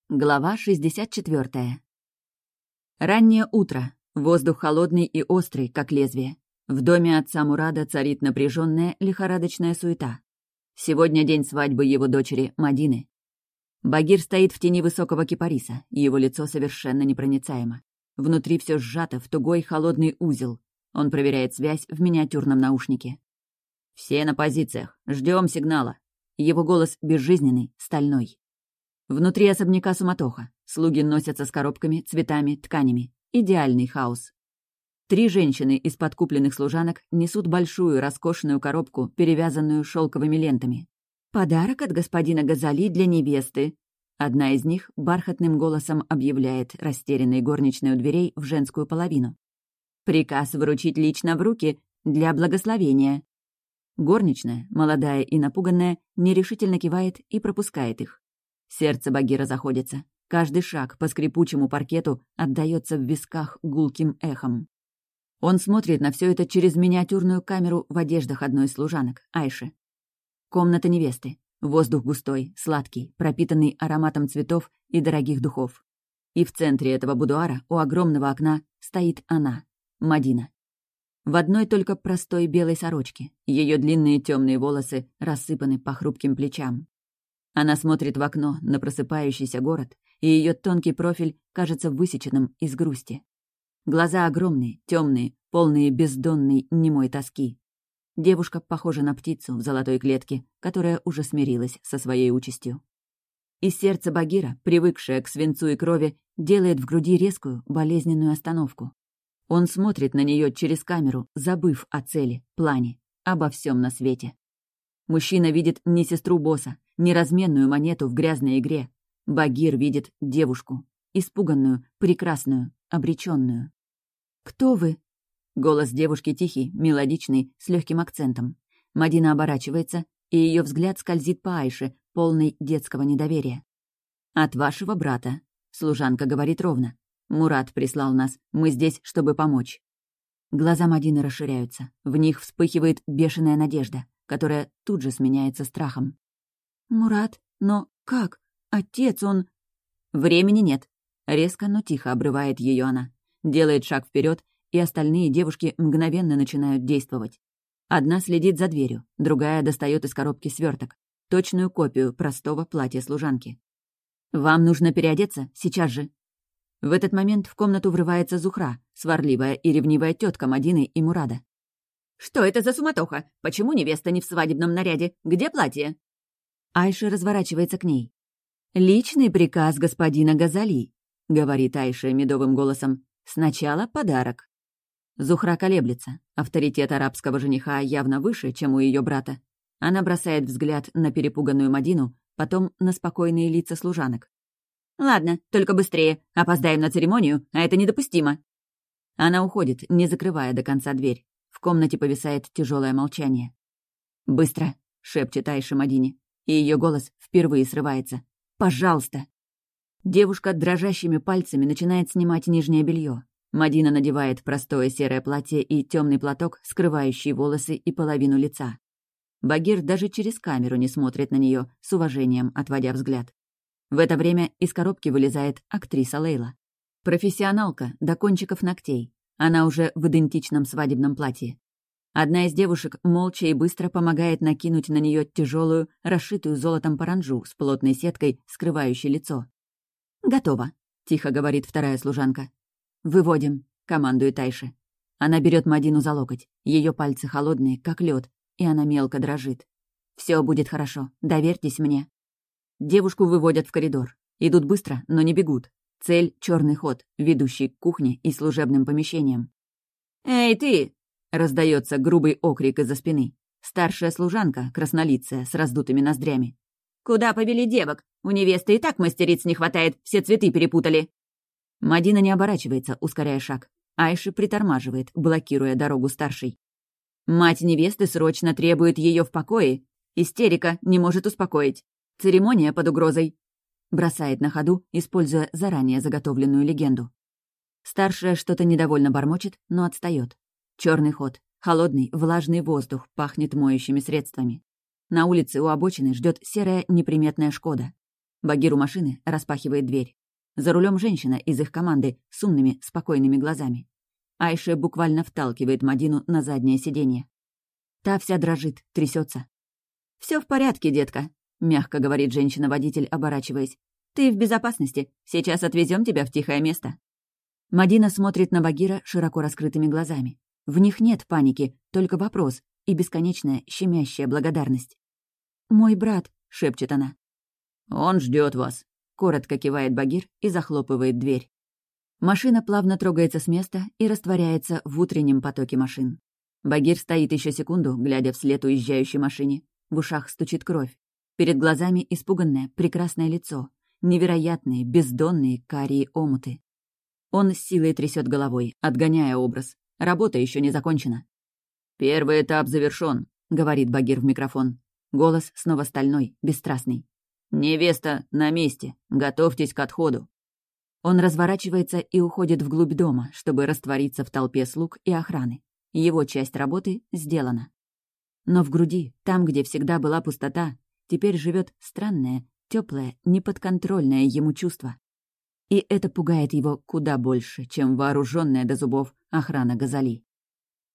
Глава 64. Раннее утро. Воздух холодный и острый, как лезвие. В доме отца Мурада царит напряженная, лихорадочная суета. Сегодня день свадьбы его дочери Мадины. Багир стоит в тени высокого кипариса, и его лицо совершенно непроницаемо. Внутри все сжато в тугой холодный узел. Он проверяет связь в миниатюрном наушнике. «Все на позициях. Ждем сигнала». Его голос безжизненный, стальной. Внутри особняка суматоха. Слуги носятся с коробками, цветами, тканями. Идеальный хаос. 3 женщины из подкупленных служанок несут большую роскошную коробку, перевязанную шелковыми лентами. «Подарок от господина Газали для невесты». Одна из них бархатным голосом объявляет растерянной горничной у дверей в женскую половину. «Приказ вручить лично в руки для благословения». Горничная, молодая и напуганная, нерешительно кивает и пропускает их. Сердце Багира заходится. Каждый шаг по скрипучему паркету отдаётся в висках гулким эхом. Он смотрит на все это через миниатюрную камеру в одеждах одной из служанок, Айши. Комната невесты. Воздух густой, сладкий, пропитанный ароматом цветов и дорогих духов. И в центре этого будуара, у огромного окна, стоит она, Мадина. В одной только простой белой сорочке. Ее длинные темные волосы рассыпаны по хрупким плечам. Она смотрит в окно на просыпающийся город, и ее тонкий профиль кажется высеченным из грусти. Глаза огромные, темные, полные бездонной немой тоски. Девушка похожа на птицу в золотой клетке, которая уже смирилась со своей участью. И сердце Багира, привыкшее к свинцу и крови, делает в груди резкую, болезненную остановку. Он смотрит на нее через камеру, забыв о цели, плане, обо всем на свете. Мужчина видит не сестру босса, не разменную монету в грязной игре. Багир видит девушку, испуганную, прекрасную, обреченную. «Кто вы?» Голос девушки тихий, мелодичный, с легким акцентом. Мадина оборачивается, и ее взгляд скользит по Айше, полный детского недоверия. «От вашего брата», — служанка говорит ровно. «Мурат прислал нас. Мы здесь, чтобы помочь». Глаза Мадины расширяются. В них вспыхивает бешеная надежда, которая тут же сменяется страхом. «Мурат? Но как? Отец, он...» «Времени нет». Резко, но тихо обрывает ее она. Делает шаг вперед, и остальные девушки мгновенно начинают действовать. Одна следит за дверью, другая достает из коробки сверток, точную копию простого платья служанки. «Вам нужно переодеться сейчас же». В этот момент в комнату врывается Зухра, сварливая и ревнивая тетка Мадины и Мурада. «Что это за суматоха? Почему невеста не в свадебном наряде? Где платье?» Айша разворачивается к ней. «Личный приказ господина Газали», — говорит Айша медовым голосом. «Сначала подарок». Зухра колеблется. Авторитет арабского жениха явно выше, чем у ее брата. Она бросает взгляд на перепуганную Мадину, потом на спокойные лица служанок. «Ладно, только быстрее. Опоздаем на церемонию, а это недопустимо». Она уходит, не закрывая до конца дверь. В комнате повисает тяжелое молчание. «Быстро!» — шепчет Айша Мадине, и ее голос впервые срывается. «Пожалуйста!» Девушка дрожащими пальцами начинает снимать нижнее белье. Мадина надевает простое серое платье и темный платок, скрывающий волосы и половину лица. Багир даже через камеру не смотрит на нее, с уважением отводя взгляд. В это время из коробки вылезает актриса Лейла. Профессионалка до кончиков ногтей. Она уже в идентичном свадебном платье. Одна из девушек молча и быстро помогает накинуть на нее тяжелую, расшитую золотом паранджу с плотной сеткой, скрывающей лицо. «Готово», — тихо говорит вторая служанка. «Выводим», — командует Айша. Она берет Мадину за локоть. Ее пальцы холодные, как лед, и она мелко дрожит. «Все будет хорошо. Доверьтесь мне». Девушку выводят в коридор. Идут быстро, но не бегут. Цель — черный ход, ведущий к кухне и служебным помещениям. «Эй, ты!» — раздается грубый окрик из-за спины. Старшая служанка, краснолицая, с раздутыми ноздрями. «Куда повели девок? У невесты и так мастериц не хватает, все цветы перепутали». Мадина не оборачивается, ускоряя шаг. Айша притормаживает, блокируя дорогу старшей. Мать невесты срочно требует ее в покое. Истерика не может успокоить. Церемония под угрозой. Бросает на ходу, используя заранее заготовленную легенду. Старшая что-то недовольно бормочет, но отстает. Черный ход. Холодный, влажный воздух пахнет моющими средствами. На улице у обочины ждет серая неприметная «Шкода». Багир у машины распахивает дверь. За рулем женщина из их команды с умными, спокойными глазами. Айше буквально вталкивает Мадину на заднее сиденье. Та вся дрожит, трясется. «Все в порядке, детка», — мягко говорит женщина-водитель, оборачиваясь. «Ты в безопасности. Сейчас отвезем тебя в тихое место». Мадина смотрит на Багира широко раскрытыми глазами. В них нет паники, только вопрос и бесконечная щемящая благодарность. «Мой брат», — шепчет она. «Он ждет вас», — коротко кивает Багир и захлопывает дверь. Машина плавно трогается с места и растворяется в утреннем потоке машин. Багир стоит еще секунду, глядя вслед уезжающей машине. В ушах стучит кровь. Перед глазами испуганное, прекрасное лицо. Невероятные, бездонные карие омуты. Он с силой трясет головой, отгоняя образ. Работа еще не закончена. «Первый этап завершен», — говорит Багир в микрофон. Голос снова стальной, бесстрастный. «Невеста на месте. Готовьтесь к отходу». Он разворачивается и уходит вглубь дома, чтобы раствориться в толпе слуг и охраны. Его часть работы сделана. Но в груди, там, где всегда была пустота, теперь живет странное, теплое, неподконтрольное ему чувство. И это пугает его куда больше, чем вооруженная до зубов охрана Газали.